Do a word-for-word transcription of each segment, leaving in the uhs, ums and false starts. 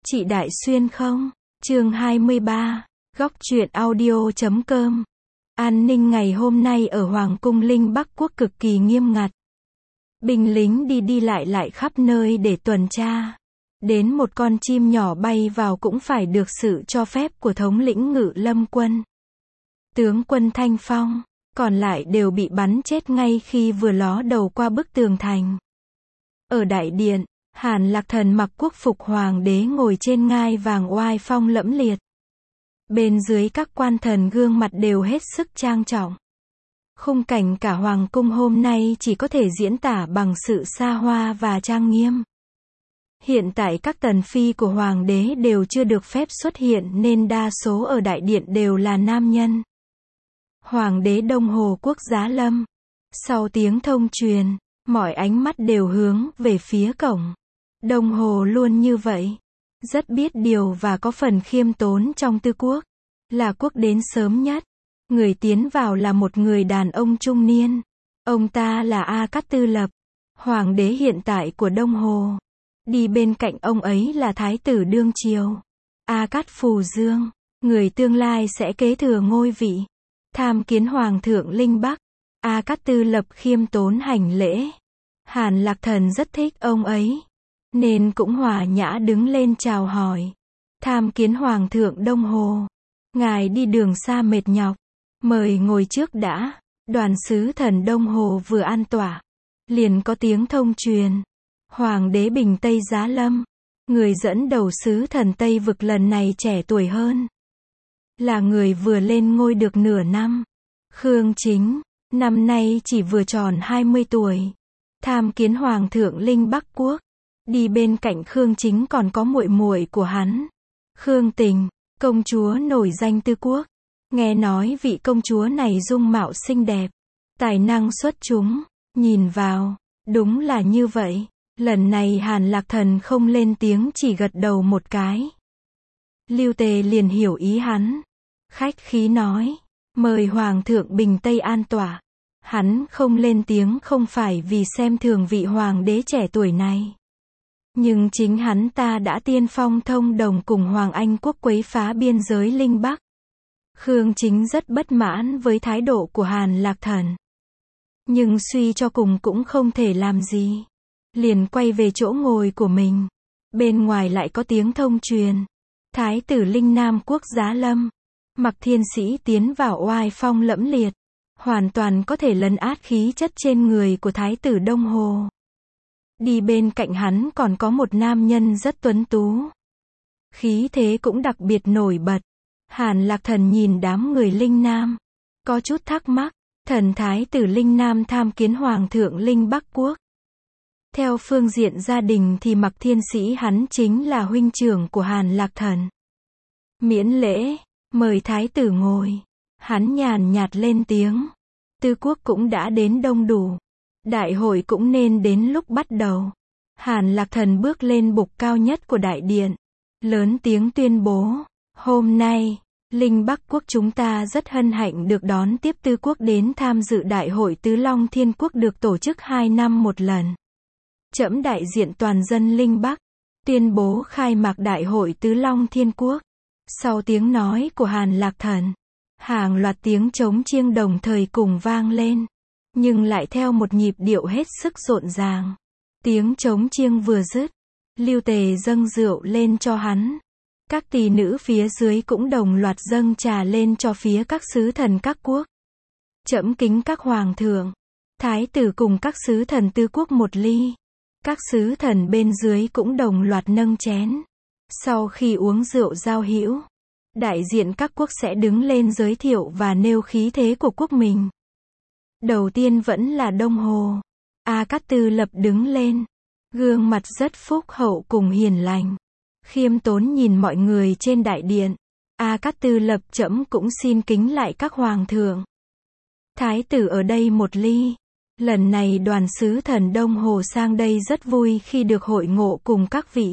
Chị Đại Xuyên không? Chương hai mươi ba, Góc truyện audio chấm com. An ninh ngày hôm nay ở Hoàng cung Linh Bắc Quốc cực kỳ nghiêm ngặt. Binh lính đi đi lại lại khắp nơi để tuần tra. Đến một con chim nhỏ bay vào cũng phải được sự cho phép của thống lĩnh Ngự Lâm quân. Tướng quân Thanh Phong, còn lại đều bị bắn chết ngay khi vừa ló đầu qua bức tường thành. Ở đại điện, Hàn Lạc Thần mặc quốc phục hoàng đế ngồi trên ngai vàng oai phong lẫm liệt. Bên dưới các quan thần gương mặt đều hết sức trang trọng. Khung cảnh cả hoàng cung hôm nay chỉ có thể diễn tả bằng sự xa hoa và trang nghiêm. Hiện tại các tần phi của hoàng đế đều chưa được phép xuất hiện nên đa số ở đại điện đều là nam nhân. Hoàng đế Đông Hồ Quốc giá lâm. Sau tiếng thông truyền, mọi ánh mắt đều hướng về phía cổng. Đông Hồ luôn như vậy. Rất biết điều và có phần khiêm tốn trong tư quốc. Là quốc đến sớm nhất. Người tiến vào là một người đàn ông trung niên. Ông ta là A Cát Tư Lập, hoàng đế hiện tại của Đông Hồ. Đi bên cạnh ông ấy là thái tử đương triều, A Cát Phù Dương, người tương lai sẽ kế thừa ngôi vị. Tham kiến hoàng thượng Linh Bắc. A Cát Tư Lập khiêm tốn hành lễ. Hàn Lạc Thần rất thích ông ấy, nên cũng hòa nhã đứng lên chào hỏi. Tham kiến hoàng thượng Đông Hồ. Ngài đi đường xa mệt nhọc, mời ngồi trước đã. Đoàn sứ thần Đông Hồ vừa an tọa, liền có tiếng thông truyền. Hoàng đế Bình Tây giá lâm. Người dẫn đầu sứ thần Tây vực lần này trẻ tuổi hơn. Là người vừa lên ngôi được nửa năm. Khương Chính, năm nay chỉ vừa tròn hai mươi tuổi. Tham kiến hoàng thượng Linh Bắc Quốc. Đi bên cạnh Khương Chính còn có muội muội của hắn, Khương Tình, công chúa nổi danh tư quốc. Nghe nói vị công chúa này dung mạo xinh đẹp, tài năng xuất chúng. Nhìn vào, đúng là như vậy. Lần này Hàn Lạc Thần không lên tiếng, chỉ gật đầu một cái. Lưu Tề liền hiểu ý hắn, khách khí nói, mời hoàng thượng Bình Tây an tọa. Hắn không lên tiếng không phải vì xem thường vị hoàng đế trẻ tuổi này, nhưng chính hắn ta đã tiên phong thông đồng cùng Hoàng Anh quốc quấy phá biên giới Linh Bắc. Khương Chính rất bất mãn với thái độ của Hàn Lạc Thần, nhưng suy cho cùng cũng không thể làm gì, liền quay về chỗ ngồi của mình. Bên ngoài lại có tiếng thông truyền. Thái tử Linh Nam Quốc giá lâm. Mặc Thiên Sĩ tiến vào oai phong lẫm liệt, hoàn toàn có thể lấn át khí chất trên người của thái tử Đông Hồ. Đi bên cạnh hắn còn có một nam nhân rất tuấn tú, khí thế cũng đặc biệt nổi bật. Hàn Lạc Thần nhìn đám người Linh Nam, có chút thắc mắc. Thần thái tử Linh Nam tham kiến hoàng thượng Linh Bắc Quốc. Theo phương diện gia đình thì Mặc Thiên Sĩ hắn chính là huynh trưởng của Hàn Lạc Thần. Miễn lễ, mời thái tử ngồi. Hắn nhàn nhạt lên tiếng. Tư quốc cũng đã đến đông đủ, đại hội cũng nên đến lúc bắt đầu. Hàn Lạc Thần bước lên bục cao nhất của đại điện, lớn tiếng tuyên bố, hôm nay, Linh Bắc Quốc chúng ta rất hân hạnh được đón tiếp tư quốc đến tham dự đại hội Tứ Long Thiên Quốc được tổ chức hai năm một lần. Trẫm đại diện toàn dân Linh Bắc, tuyên bố khai mạc đại hội Tứ Long Thiên Quốc. Sau tiếng nói của Hàn Lạc Thần, hàng loạt tiếng trống chiêng đồng thời cùng vang lên, nhưng lại theo một nhịp điệu hết sức rộn ràng. Tiếng trống chiêng vừa dứt, Lưu Tề dâng rượu lên cho hắn. Các tỷ nữ phía dưới cũng đồng loạt dâng trà lên cho phía các sứ thần các quốc. Trẫm kính các hoàng thượng, thái tử cùng các sứ thần tư quốc một ly. Các sứ thần bên dưới cũng đồng loạt nâng chén. Sau khi uống rượu giao hữu, đại diện các quốc sẽ đứng lên giới thiệu và nêu khí thế của quốc mình. Đầu tiên vẫn là Đông Hồ. A Cát Tư Lập đứng lên, gương mặt rất phúc hậu cùng hiền lành, khiêm tốn nhìn mọi người trên đại điện. A Cát Tư Lập, trẫm cũng xin kính lại các hoàng thượng, thái tử ở đây một ly. Lần này đoàn sứ thần Đông Hồ sang đây rất vui khi được hội ngộ cùng các vị.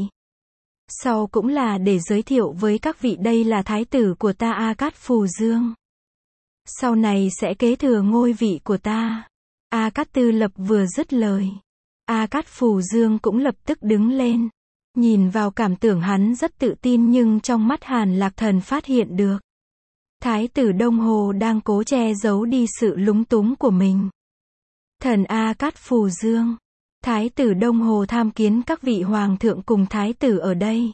Sau cũng là để giới thiệu với các vị đây là thái tử của ta A Cát Phù Dương. Sau này sẽ kế thừa ngôi vị của ta. A Cát Tư Lập vừa dứt lời, A Cát Phù Dương cũng lập tức đứng lên, Nhìn vào cảm tưởng hắn rất tự tin nhưng trong mắt Hàn Lạc Thần phát hiện được. Thái tử Đông Hồ đang cố che giấu đi sự lúng túng của mình. Thần A Cát Phù Dương. Thái tử Đông Hồ tham kiến các vị hoàng thượng cùng thái tử ở đây.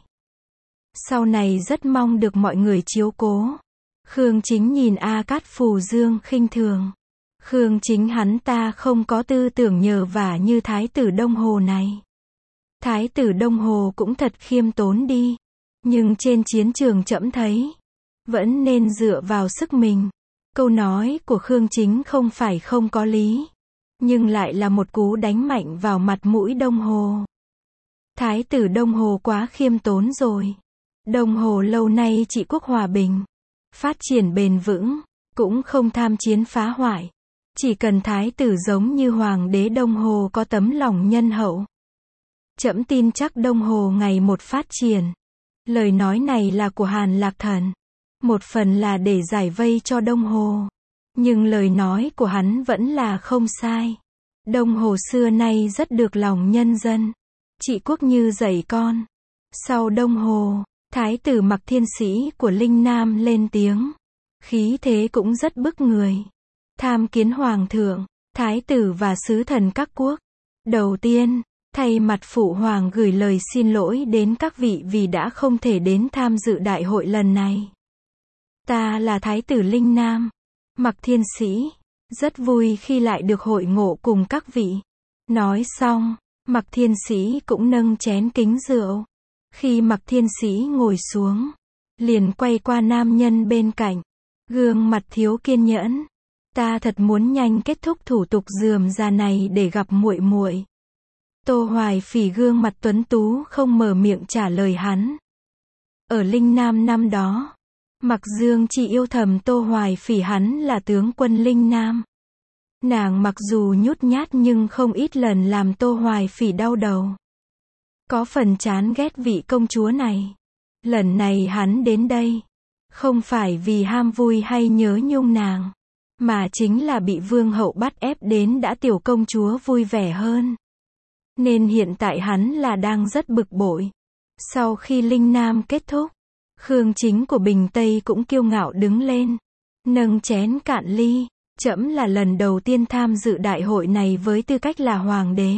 Sau này rất mong được mọi người chiếu cố. Khương Chính nhìn A Cát Phù Dương khinh thường. Khương Chính hắn ta không có tư tưởng nhờ vả như thái tử Đông Hồ này. Thái tử Đông Hồ cũng thật khiêm tốn đi. Nhưng trên chiến trường trẫm thấy, vẫn nên dựa vào sức mình. Câu nói của Khương Chính không phải không có lý, nhưng lại là một cú đánh mạnh vào mặt mũi Đông Hồ. Thái tử Đông Hồ quá khiêm tốn rồi. Đông Hồ lâu nay trị quốc hòa bình, phát triển bền vững, cũng không tham chiến phá hoại. Chỉ cần thái tử giống như hoàng đế Đông Hồ có tấm lòng nhân hậu, trẫm tin chắc Đông Hồ ngày một phát triển. Lời nói này là của Hàn Lạc Thần. Một phần là để giải vây cho Đông Hồ. Nhưng lời nói của hắn vẫn là không sai. Đông Hồ xưa nay rất được lòng nhân dân. Trị quốc như dạy con. Sau Đông Hồ, thái tử Mặc Thiên Sĩ của Linh Nam lên tiếng. Khí thế cũng rất bức người. Tham kiến hoàng thượng, thái tử và sứ thần các quốc. Đầu tiên, thay mặt phụ hoàng gửi lời xin lỗi đến các vị vì đã không thể đến tham dự đại hội lần này. Ta là thái tử Linh Nam, Mặc Thiên Sĩ, rất vui khi lại được hội ngộ cùng các vị. Nói xong, Mặc Thiên Sĩ cũng nâng chén kính rượu. Khi Mặc Thiên Sĩ ngồi xuống, liền quay qua nam nhân bên cạnh, gương mặt thiếu kiên nhẫn. Ta thật muốn nhanh kết thúc thủ tục rườm rà này để gặp muội muội. Tô Hoài Phỉ gương mặt tuấn tú không mở miệng trả lời hắn. Ở Linh Nam năm đó, Mặc Dương chỉ yêu thầm Tô Hoài Phỉ hắn là tướng quân Linh Nam. Nàng mặc dù nhút nhát nhưng không ít lần làm Tô Hoài Phỉ đau đầu. Có phần chán ghét vị công chúa này. Lần này hắn đến đây, không phải vì ham vui hay nhớ nhung nàng, mà chính là bị vương hậu bắt ép đến đã tiểu công chúa vui vẻ hơn. Nên hiện tại hắn là đang rất bực bội. Sau khi Linh Nam kết thúc, Khương Chính của Bình Tây cũng kiêu ngạo đứng lên, nâng chén cạn ly. Trẫm là lần đầu tiên tham dự đại hội này với tư cách là hoàng đế.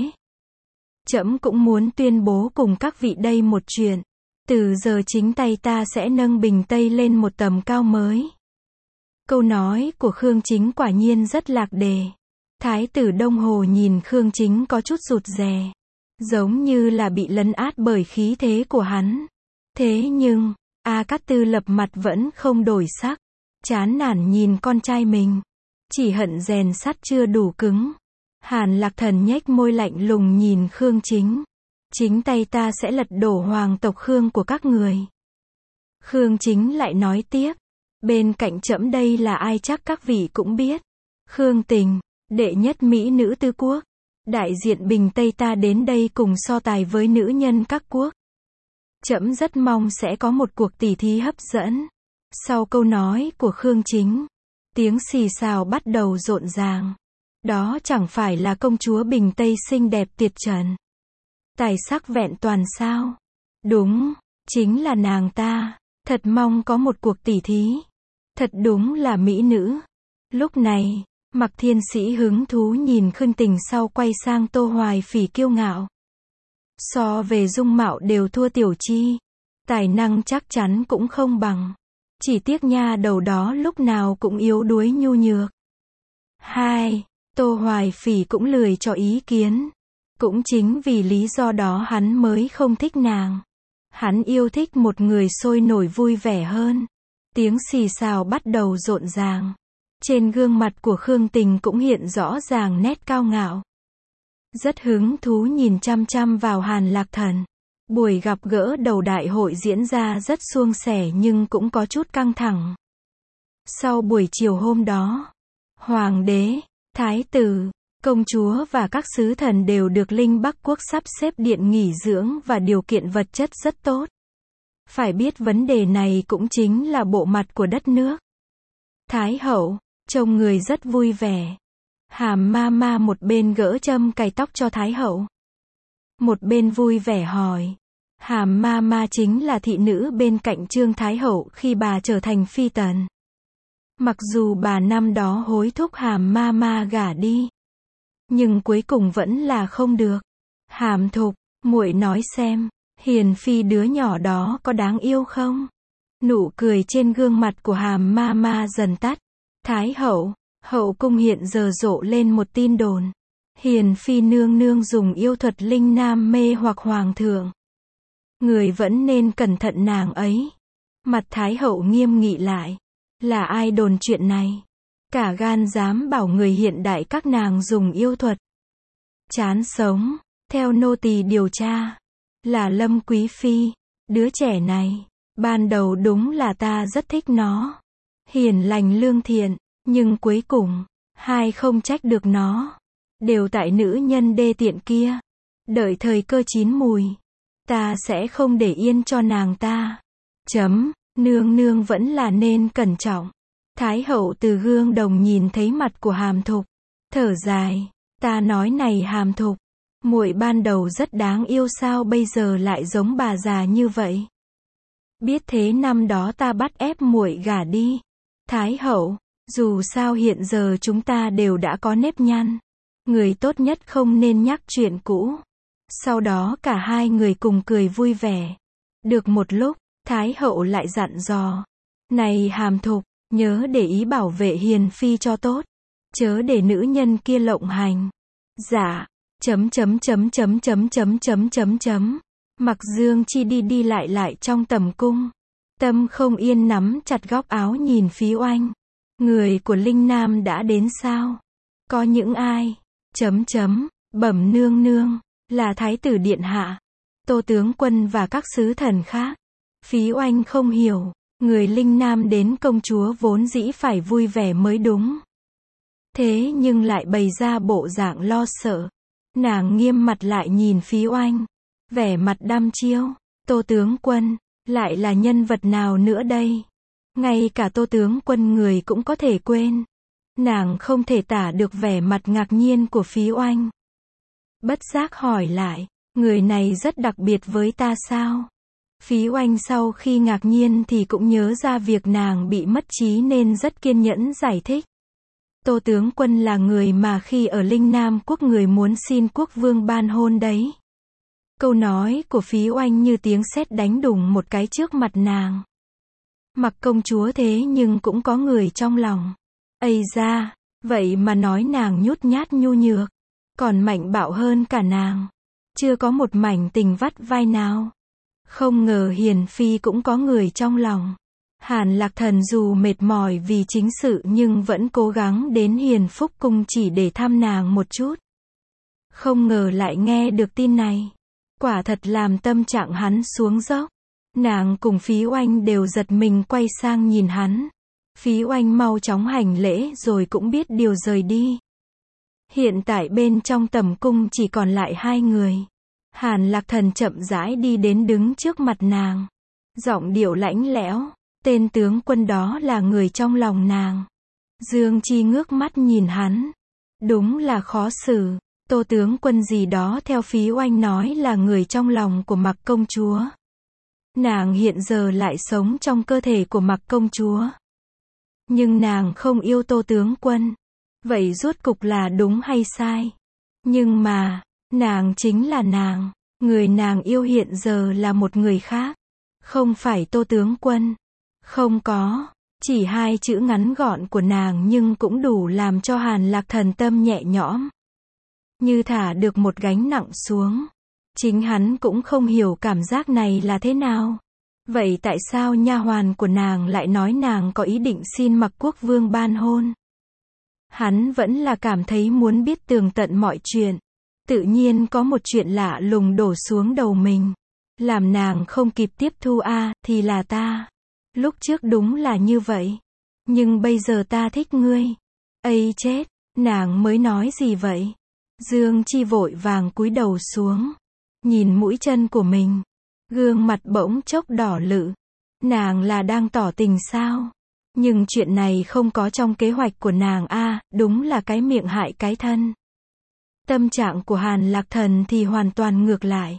Trẫm cũng muốn tuyên bố cùng các vị đây một chuyện. Từ giờ chính tay ta sẽ nâng Bình Tây lên một tầm cao mới. Câu nói của Khương Chính quả nhiên rất lạc đề. Thái tử Đông Hồ nhìn Khương Chính có chút rụt rè, giống như là bị lấn át bởi khí thế của hắn. Thế nhưng, A Cát Tư Lập mặt vẫn không đổi sắc, chán nản nhìn con trai mình, chỉ hận rèn sắt chưa đủ cứng. Hàn Lạc Thần nhếch môi lạnh lùng nhìn Khương Chính. Chính tay ta sẽ lật đổ hoàng tộc Khương của các người. Khương Chính lại nói tiếp, bên cạnh trẫm đây là ai chắc các vị cũng biết. Khương Tình, đệ nhất mỹ nữ tứ quốc, đại diện Bình Tây ta đến đây cùng so tài với nữ nhân các quốc. Trẫm rất mong sẽ có một cuộc tỉ thí hấp dẫn. Sau câu nói của Khương Chính, tiếng xì xào bắt đầu rộn ràng. Đó chẳng phải là công chúa Bình Tây xinh đẹp tuyệt trần, tài sắc vẹn toàn sao? Đúng, chính là nàng ta. Thật mong có một cuộc tỉ thí. Thật đúng là mỹ nữ. Lúc này, Mặc Thiên Sĩ hứng thú nhìn Khương Tình sau quay sang Tô Hoài Phỉ kiêu ngạo. So về dung mạo đều thua Tiểu Chi. Tài năng chắc chắn cũng không bằng. Chỉ tiếc nha đầu đó lúc nào cũng yếu đuối nhu nhược. Hai, Tô Hoài Phỉ cũng lười cho ý kiến. Cũng chính vì lý do đó hắn mới không thích nàng. Hắn yêu thích một người sôi nổi vui vẻ hơn. Tiếng xì xào bắt đầu rộn ràng. Trên gương mặt của Khương Tình cũng hiện rõ ràng nét cao ngạo. Rất hứng thú nhìn chăm chăm vào Hàn Lạc Thần. Buổi gặp gỡ đầu đại hội diễn ra rất suôn sẻ nhưng cũng có chút căng thẳng. Sau buổi chiều hôm đó, hoàng đế, thái tử, công chúa và các sứ thần đều được Linh Bắc Quốc sắp xếp điện nghỉ dưỡng và điều kiện vật chất rất tốt. Phải biết vấn đề này cũng chính là bộ mặt của đất nước. Thái hậu, trông người rất vui vẻ. Hàm ma ma một bên gỡ châm cài tóc cho Thái hậu, một bên vui vẻ hỏi. Hàm ma ma chính là thị nữ bên cạnh Trương Thái Hậu khi bà trở thành phi tần. Mặc dù bà năm đó hối thúc Hàm ma ma gả đi, nhưng cuối cùng vẫn là không được. Hàm Thục, muội nói xem, Hiền phi đứa nhỏ đó có đáng yêu không? Nụ cười trên gương mặt của Hàm ma ma dần tắt. Thái hậu, hậu cung hiện giờ rộ lên một tin đồn. Hiền phi nương nương dùng yêu thuật linh nam mê hoặc hoàng thượng. Người vẫn nên cẩn thận nàng ấy. Mặt Thái hậu nghiêm nghị lại. Là ai đồn chuyện này? Cả gan dám bảo người hiện đại các nàng dùng yêu thuật. Chán sống, theo nô tỳ điều tra. Là Lâm Quý Phi, đứa trẻ này, ban đầu đúng là ta rất thích nó. Hiền lành lương thiện, nhưng cuối cùng, hai không trách được nó. Đều tại nữ nhân đê tiện kia. Đợi thời cơ chín mùi, ta sẽ không để yên cho nàng ta. Chấm, nương nương vẫn là nên cẩn trọng. Thái hậu từ gương đồng nhìn thấy mặt của Hàm Thục, thở dài, ta nói này Hàm Thục, muội ban đầu rất đáng yêu sao bây giờ lại giống bà già như vậy? Biết thế năm đó ta bắt ép muội gả đi. Thái hậu, dù sao hiện giờ chúng ta đều đã có nếp nhăn. Người tốt nhất không nên nhắc chuyện cũ. Sau đó cả hai người cùng cười vui vẻ. Được một lúc, Thái hậu lại dặn dò. Này Hàm Thục, nhớ để ý bảo vệ Hiền phi cho tốt. Chớ để nữ nhân kia lộng hành. Dạ, chấm chấm chấm chấm chấm chấm chấm chấm chấm. Mặc Dương Chi đi đi lại lại trong tầm cung. Tâm không yên nắm chặt góc áo nhìn Phí Oanh. Người của Linh Nam đã đến sao? Có những ai? Chấm chấm, bẩm nương nương, là Thái tử Điện Hạ, Tô tướng quân và các sứ thần khác. Phí Oanh không hiểu, người Linh Nam đến công chúa vốn dĩ phải vui vẻ mới đúng. Thế nhưng lại bày ra bộ dạng lo sợ. Nàng nghiêm mặt lại nhìn Phí Oanh, vẻ mặt đăm chiêu. Tô tướng quân, lại là nhân vật nào nữa đây? Ngay cả Tô tướng quân người cũng có thể quên. Nàng không thể tả được vẻ mặt ngạc nhiên của Phí Oanh. Bất giác hỏi lại, người này rất đặc biệt với ta sao? Phí Oanh sau khi ngạc nhiên thì cũng nhớ ra việc nàng bị mất trí nên rất kiên nhẫn giải thích. Tô tướng quân là người mà khi ở Linh Nam quốc người muốn xin quốc vương ban hôn đấy. Câu nói của Phí Oanh như tiếng sét đánh đùng một cái trước mặt nàng. Mặc công chúa thế nhưng cũng có người trong lòng. Ây da, vậy mà nói nàng nhút nhát nhu nhược, còn mạnh bạo hơn cả nàng. Chưa có một mảnh tình vắt vai nào. Không ngờ Hiền phi cũng có người trong lòng. Hàn Lạc Thần dù mệt mỏi vì chính sự nhưng vẫn cố gắng đến Hiền Phúc cung chỉ để thăm nàng một chút. Không ngờ lại nghe được tin này. Quả thật làm tâm trạng hắn xuống dốc. Nàng cùng Phí Oanh đều giật mình quay sang nhìn hắn. Phí Oanh mau chóng hành lễ rồi cũng biết điều rời đi. Hiện tại bên trong tầm cung chỉ còn lại hai người. Hàn Lạc Thần chậm rãi đi đến đứng trước mặt nàng. Giọng điệu lãnh lẽo, tên tướng quân đó là người trong lòng nàng. Dương Chi ngước mắt nhìn hắn. Đúng là khó xử. Tô tướng quân gì đó theo Phí Oanh nói là người trong lòng của Mặc công chúa. Nàng hiện giờ lại sống trong cơ thể của Mặc công chúa. Nhưng nàng không yêu Tô tướng quân. Vậy rốt cục là đúng hay sai? Nhưng mà, nàng chính là nàng. Người nàng yêu hiện giờ là một người khác. Không phải Tô tướng quân. Không có. Chỉ hai chữ ngắn gọn của nàng nhưng cũng đủ làm cho Hàn Lạc Thần tâm nhẹ nhõm. Như thả được một gánh nặng xuống. Chính hắn cũng không hiểu cảm giác này là thế nào. Vậy tại sao nha hoàn của nàng lại nói nàng có ý định xin Mặc quốc vương ban hôn? Hắn vẫn là cảm thấy muốn biết tường tận mọi chuyện. Tự nhiên có một chuyện lạ lùng đổ xuống đầu mình. Làm nàng không kịp tiếp thu a à, thì là ta. Lúc trước đúng là như vậy. Nhưng bây giờ ta thích ngươi. Ây chết, nàng mới nói gì vậy? Dương Chi vội vàng cúi đầu xuống. Nhìn mũi chân của mình. Gương mặt bỗng chốc đỏ lự. Nàng là đang tỏ tình sao? Nhưng chuyện này không có trong kế hoạch của nàng a à, đúng là cái miệng hại cái thân. Tâm trạng của Hàn Lạc Thần thì hoàn toàn ngược lại.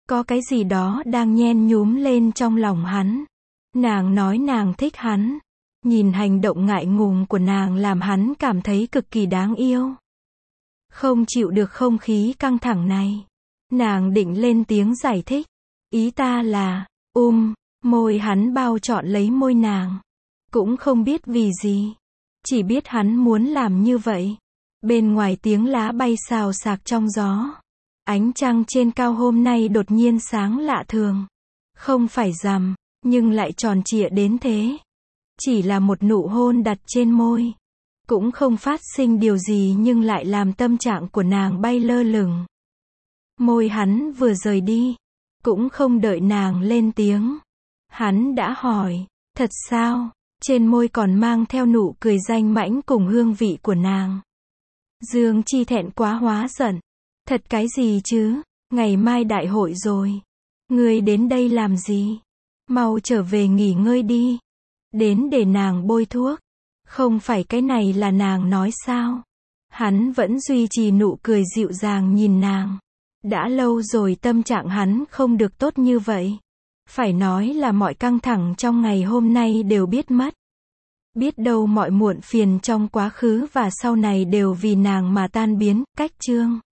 Có cái gì đó đang nhen nhúm lên trong lòng hắn. Nàng nói nàng thích hắn. Nhìn hành động ngại ngùng của nàng làm hắn cảm thấy cực kỳ đáng yêu. Không chịu được không khí căng thẳng này. Nàng định lên tiếng giải thích. Ý ta là, um, môi hắn bao trọn lấy môi nàng. Cũng không biết vì gì. Chỉ biết hắn muốn làm như vậy. Bên ngoài tiếng lá bay xào xạc trong gió. Ánh trăng trên cao hôm nay đột nhiên sáng lạ thường. Không phải rằm, nhưng lại tròn trịa đến thế. Chỉ là một nụ hôn đặt trên môi. Cũng không phát sinh điều gì nhưng lại làm tâm trạng của nàng bay lơ lửng. Môi hắn vừa rời đi. Cũng không đợi nàng lên tiếng. Hắn đã hỏi, thật sao? Trên môi còn mang theo nụ cười danh mãnh cùng hương vị của nàng. Dương Chi thẹn quá hóa giận. Thật cái gì chứ? Ngày mai đại hội rồi. Ngươi đến đây làm gì? Mau trở về nghỉ ngơi đi. Đến để nàng bôi thuốc. Không phải cái này là nàng nói sao? Hắn vẫn duy trì nụ cười dịu dàng nhìn nàng. Đã lâu rồi tâm trạng hắn không được tốt như vậy. Phải nói là mọi căng thẳng trong ngày hôm nay đều biết mất. Biết đâu mọi muộn phiền trong quá khứ và sau này đều vì nàng mà tan biến, cách chương.